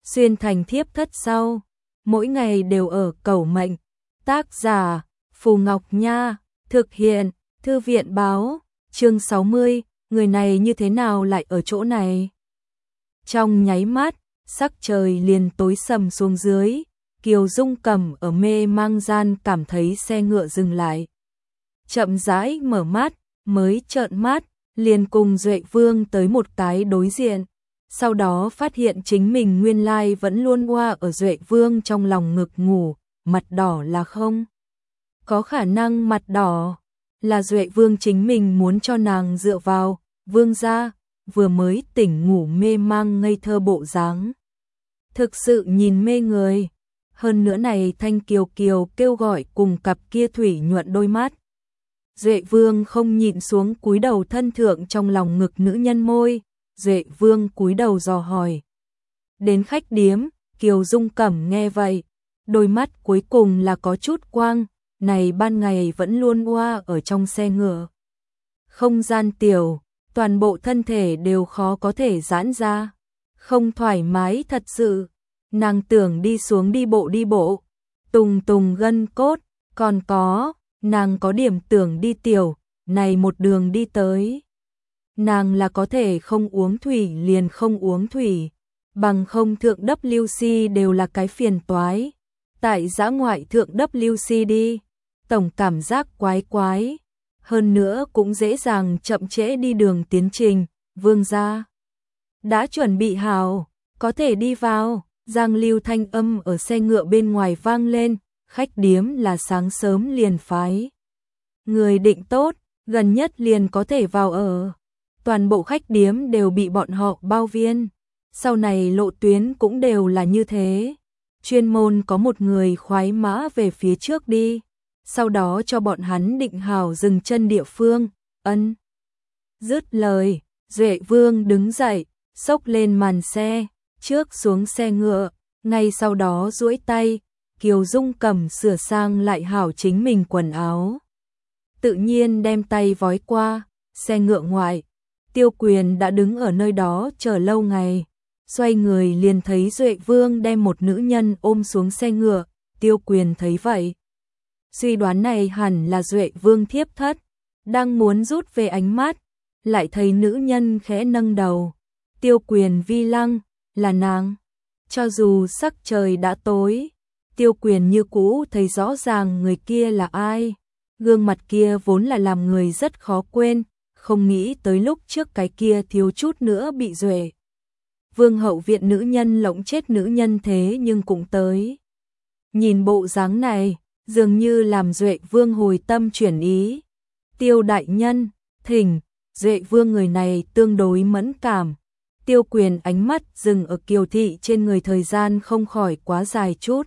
xuyên thành thiếp thất sau, mỗi ngày đều ở cầu mệnh. Tác giả Phù Ngọc Nha, thực hiện Thư viện Báo, chương 60, người này như thế nào lại ở chỗ này? Trong nháy mắt, sắc trời liền tối sầm xuống dưới, Kiều Dung Cẩm ở mê mang gian cảm thấy xe ngựa dừng lại. Chậm rãi mở mắt, mới trợn mắt, liền cùng Duệ Vương tới một cái đối diện. Sau đó phát hiện chính mình nguyên lai vẫn luôn oa ở Duệ Vương trong lòng ngực ngủ, mặt đỏ là không? Có khả năng mặt đỏ là Duệ Vương chính mình muốn cho nàng dựa vào, Vương gia, vừa mới tỉnh ngủ mê mang ngây thơ bộ dáng. Thực sự nhìn mê người, hơn nữa này thanh kiều kiều kêu gọi cùng cặp kia thủy nhuận đôi mắt. Duệ Vương không nhịn xuống cúi đầu thân thượng trong lòng ngực nữ nhân môi, Duệ Vương cúi đầu dò hỏi. Đến khách điếm, Kiều Dung Cẩm nghe vậy, đôi mắt cuối cùng là có chút quang, này ban ngày vẫn luôn oa ở trong xe ngựa. Không gian tiểu, toàn bộ thân thể đều khó có thể giãn ra, không thoải mái thật sự, nàng tưởng đi xuống đi bộ, tùng tùng gân cốt, còn có, nàng có điểm tưởng đi tiểu, này một đường đi tới. Nàng là có thể không uống thủy liền không uống thủy, bằng không thượng WC đều là cái phiền toái. Tại dã ngoại thượng WC đi, tổng cảm giác quái quái, hơn nữa cũng dễ dàng chậm trễ đi đường tiến trình, Vương gia đã chuẩn bị hào, có thể đi vào. Giang Lưu thanh âm ở xe ngựa bên ngoài vang lên, khách điếm là sáng sớm liền phái. Người định tốt, gần nhất liền có thể vào ở. Toàn bộ khách điếm đều bị bọn họ bao viên. Sau này lộ tuyến cũng đều là như thế. Chuyên môn có một người khoái mã về phía trước đi. Sau đó cho bọn hắn định hào dừng chân địa phương, ân. Dứt lời, Duệ Vương đứng dậy, xốc lên màn xe, trước xuống xe ngựa, ngay sau đó duỗi tay, Kiều Dung Cẩm sửa sang lại hảo chính mình quần áo. Tự nhiên đem tay vói qua, xe ngựa ngoại, Tiêu Quyền đã đứng ở nơi đó chờ lâu ngày, xoay người liền thấy Duệ Vương đem một nữ nhân ôm xuống xe ngựa, Tiêu Quyền thấy vậy. Suy đoán này hẳn là Duệ Vương thiếp thất, đang muốn rút về ánh mắt, lại thấy nữ nhân khẽ nâng đầu. Tiêu Quyền vi lăng, là nàng. Cho dù sắc trời đã tối, Tiêu Quyền như cũ thấy rõ ràng người kia là ai. Gương mặt kia vốn là làm người rất khó quên, không nghĩ tới lúc trước cái kia thiếu chút nữa bị Duệ Vương hậu viện nữ nhân lộng chết nữ nhân thế nhưng cũng tới. Nhìn bộ dáng này, dường như làm Duệ Vương hồi tâm chuyển ý. Tiêu đại nhân, thỉnh, Duệ Vương người này tương đối mẫn cảm. Tiêu Quyền ánh mắt dừng ở Kiều thị trên người thời gian không khỏi quá dài chút.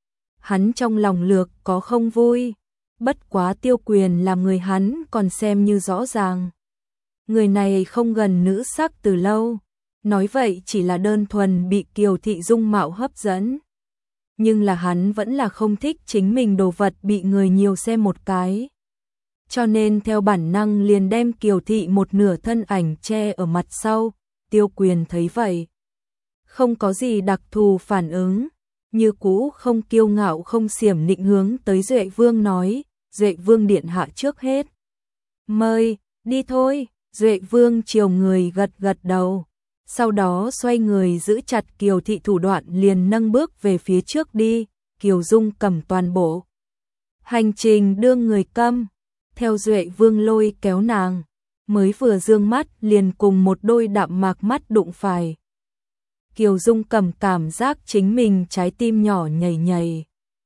Hắn trong lòng lược có không vui, bất quá Tiêu Quyền làm người hắn còn xem như rõ ràng. Người này không gần nữ sắc từ lâu, nói vậy chỉ là đơn thuần bị Kiều thị dung mạo hấp dẫn. Nhưng là hắn vẫn là không thích chính mình đồ vật bị người nhiều xem một cái. Cho nên theo bản năng liền đem Kiều thị một nửa thân ảnh che ở mặt sau. Tiêu Quyền thấy vậy, không có gì đặc thù phản ứng, như cũ không kiêu ngạo không xiểm nịnh hướng tới Duệ Vương nói, Duệ Vương điện hạ trước hết. Mời, đi thôi, Duệ Vương chiều người gật gật đầu, sau đó xoay người giữ chặt Kiều thị thủ đoạn liền nâng bước về phía trước đi, Kiều Dung cầm toàn bộ. Hành trình đưa người câm, theo Duệ Vương lôi kéo nàng. Mới vừa dương mắt liền cùng một đôi đạm mạc mắt đụng phải. Kiều Dung Cẩm cảm giác chính mình trái tim nhỏ nhảy nhảy.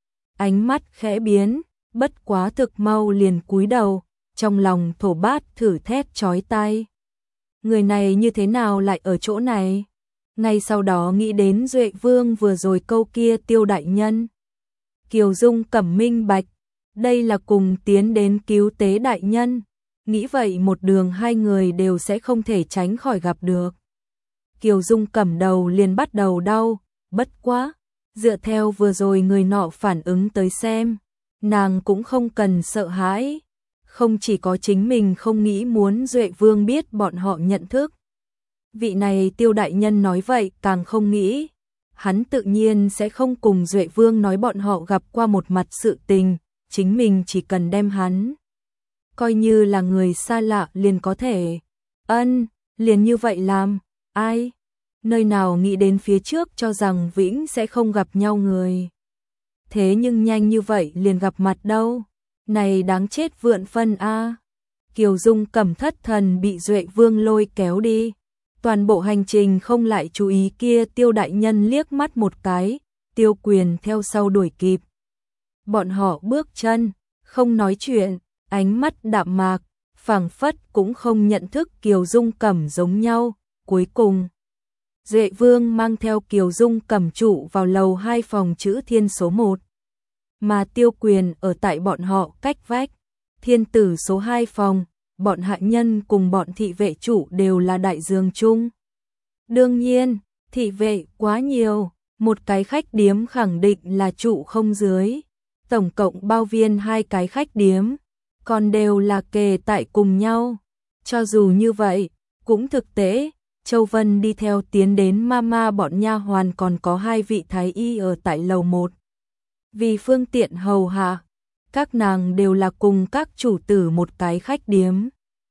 Ánh mắt khẽ biến, bất quá thực mau liền cúi đầu, trong lòng thổ bát thử thét chói tai. Người này như thế nào lại ở chỗ này? Ngay sau đó nghĩ đến Duệ Vương vừa rồi câu kia Tiêu đại nhân. Kiều Dung Cẩm minh bạch, đây là cùng tiến đến cứu tế đại nhân. Nghĩ vậy một đường hai người đều sẽ không thể tránh khỏi gặp được. Kiều Dung Cẩm đầu liền bắt đầu đau, bất quá, dựa theo vừa rồi người nọ phản ứng tới xem, nàng cũng không cần sợ hãi. Không chỉ có chính mình không nghĩ muốn Duệ Vương biết bọn họ nhận thức. Vị này Tiêu đại nhân nói vậy càng không nghĩ. hắn tự nhiên sẽ không cùng Duệ Vương nói bọn họ gặp qua một mặt sự tình, chính mình chỉ cần đem hắn coi như là người xa lạ liền có thể. Liền như vậy làm, ai? Nơi nào nghĩ đến phía trước cho rằng vĩnh sẽ không gặp nhau người. Thế nhưng nhanh như vậy liền gặp mặt đâu. Này đáng chết vượn phân a. Kiều Dung Cẩm thất thần bị Duệ Vương lôi kéo đi. Toàn bộ hành trình không lại chú ý kia Tiêu đại nhân liếc mắt một cái, Tiêu Quyền theo sau đuổi kịp. Bọn họ bước chân, không nói chuyện, ánh mắt đạm mạc, phảng phất cũng không nhận thức Kiều Dung Cẩm giống nhau. Cuối cùng, Duệ Vương mang theo Kiều Dung Cẩm trụ vào lầu 2 phòng chữ thiên số 1. Mà Tiêu Quyền ở tại bọn họ cách vách, thiên tử số 2 phòng, bọn hạ nhân cùng bọn thị vệ trụ đều là đại giường chung. Đương nhiên, thị vệ quá nhiều, một cái khách điếm khẳng định là trụ không dưới. Tổng cộng bao viên 2 cái khách điếm, còn đều là kề tại cùng nhau. Cho dù như vậy, cũng thực tế, Châu Vân đi theo tiến đến mama bọn nha hoàn còn có 2 vị thái y ở tại lầu 1. Vì phương tiện hầu hạ, các nàng đều là cùng các chủ tử một cái khách điếm.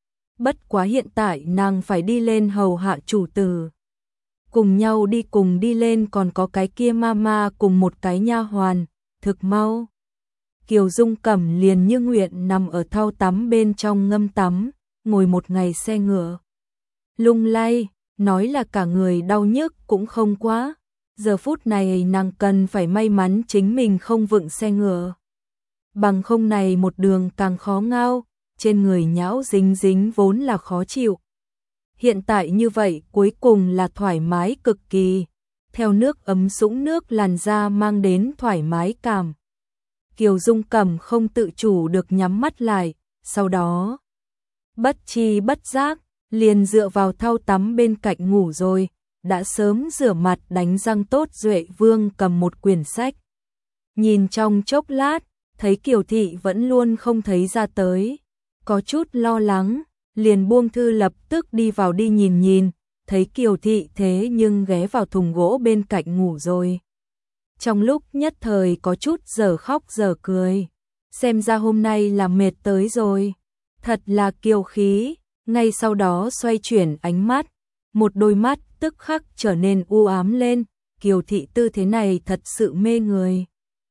Bất quá hiện tại nàng phải đi lên hầu hạ chủ tử. Cùng nhau cùng đi lên còn có cái kia mama cùng một cái nha hoàn, thực mau. Kiều Dung Cẩm liền như nguyện nằm ở thau tắm bên trong ngâm tắm, ngồi một ngày xe ngựa. Lung lay, nói là cả người đau nhức cũng không quá. Giờ phút này nàng cần phải may mắn chính mình không vựng xe ngựa. Bằng không này một đường càng khó ngao, trên người nhão dính dính vốn là khó chịu. Hiện tại như vậy cuối cùng là thoải mái cực kỳ, theo nước ấm sũng nước làn da mang đến thoải mái cảm. Kiều Dung Cẩm không tự chủ được nhắm mắt lại, sau đó bất tri bất giác, liền dựa vào thau tắm bên cạnh ngủ rồi, đã sớm rửa mặt đánh răng tốt. Duệ Vương cầm một quyển sách. Nhìn trong chốc lát, thấy Kiều Thị vẫn luôn không thấy ra tới. Có chút lo lắng, liền buông thư lập tức đi vào đi nhìn, thấy Kiều Thị thế nhưng ghé vào thùng gỗ bên cạnh ngủ rồi. Trong lúc nhất thời có chút giờ khóc giờ cười, xem ra hôm nay là mệt tới rồi, thật là kiêu khí. Ngay sau đó xoay chuyển ánh mắt, một đôi mắt tức khắc trở nên u ám lên. Kiều Thị tư thế này thật sự mê người.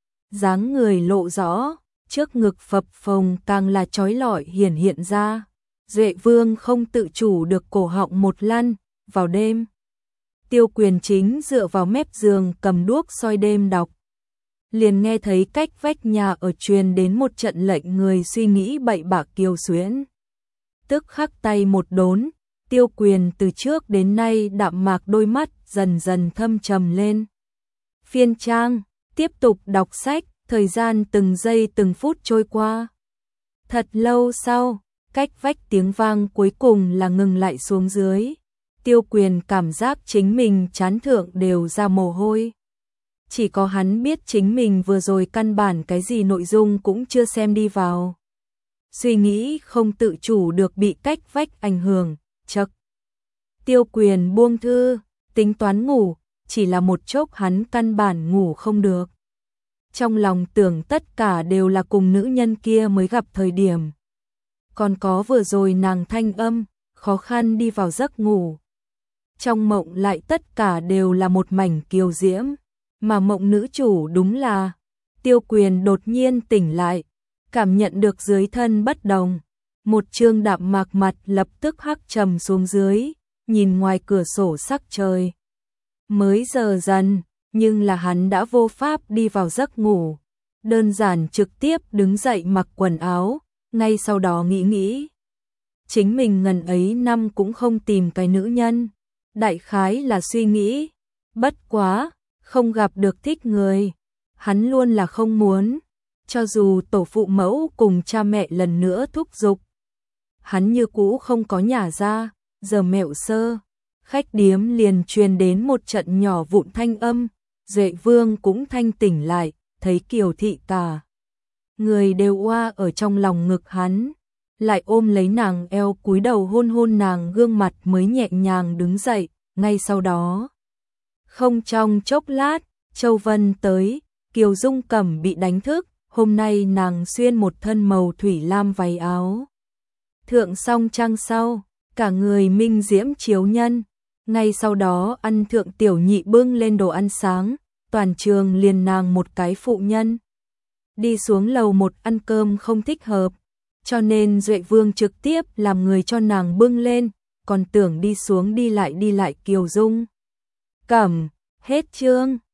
Dáng người lộ rõ, trước ngực phập phồng càng là chói lọi hiển hiện ra. Duệ Vương không tự chủ được cổ họng một lăn. Vào đêm, Tiêu Quyền chính dựa vào mép giường cầm đuốc soi đêm đọc. Liền nghe thấy cách vách nhà ở truyền đến một trận lệnh người suy nghĩ bậy bạ kiều xuyễn. Tức khắc tay một đốn, Tiêu Quyền từ trước đến nay đạm mạc đôi mắt dần dần thâm trầm lên. Phiên trang, tiếp tục đọc sách, thời gian từng giây từng phút trôi qua. Thật lâu sau, cách vách tiếng vang cuối cùng là ngừng lại xuống dưới. Tiêu Quyền cảm giác chính mình trán thượng đều ra mồ hôi. Chỉ có hắn biết chính mình vừa rồi căn bản cái gì nội dung cũng chưa xem đi vào. Suy nghĩ không tự chủ được bị cách vách ảnh hưởng, chậc. Tiêu Quyền buông thư, tính toán ngủ, chỉ là một chốc hắn căn bản ngủ không được. Trong lòng tưởng tất cả đều là cùng nữ nhân kia mới gặp thời điểm. Còn có vừa rồi nàng thanh âm, khó khăn đi vào giấc ngủ. Trong mộng lại tất cả đều là một mảnh kiều diễm, mà mộng nữ chủ đúng là. Tiêu Quyền đột nhiên tỉnh lại, cảm nhận được dưới thân bất đồng. Một trương đạm mạc mặt lập tức hắc trầm xuống dưới, nhìn ngoài cửa sổ sắc trời. Mới giờ dần, nhưng là hắn đã vô pháp đi vào giấc ngủ. Đơn giản trực tiếp đứng dậy mặc quần áo, ngay sau đó nghĩ. Chính mình ngần ấy năm cũng không tìm cái nữ nhân. Đại khái là suy nghĩ, bất quá, không gặp được thích người. Hắn luôn là không muốn, cho dù tổ phụ mẫu cùng cha mẹ lần nữa thúc giục. Hắn như cũ không có nhả ra, giờ mẹo sơ. Khách điếm liền truyền đến một trận nhỏ vụn thanh âm. Duệ Vương cũng thanh tỉnh lại, thấy Kiều Thị cả người đều oa ở trong lòng ngực hắn, lại ôm lấy nàng eo cúi đầu hôn hôn nàng gương mặt mới nhẹ nhàng đứng dậy. Ngay sau đó, Không trong chốc lát, Châu Vân tới, Kiều Dung Cẩm bị đánh thức, hôm nay nàng xuyên một thân màu thủy lam váy áo. Thượng song trăng sau, cả người minh diễm chiếu nhân, ngay sau đó ăn thượng tiểu nhị bưng lên đồ ăn sáng, toàn trường liền nàng một cái phụ nhân. Đi xuống lầu một ăn cơm không thích hợp, cho nên Duệ Vương trực tiếp làm người cho nàng bưng lên, còn tưởng đi xuống đi lại Kiều Dung Cẩm, hết chương.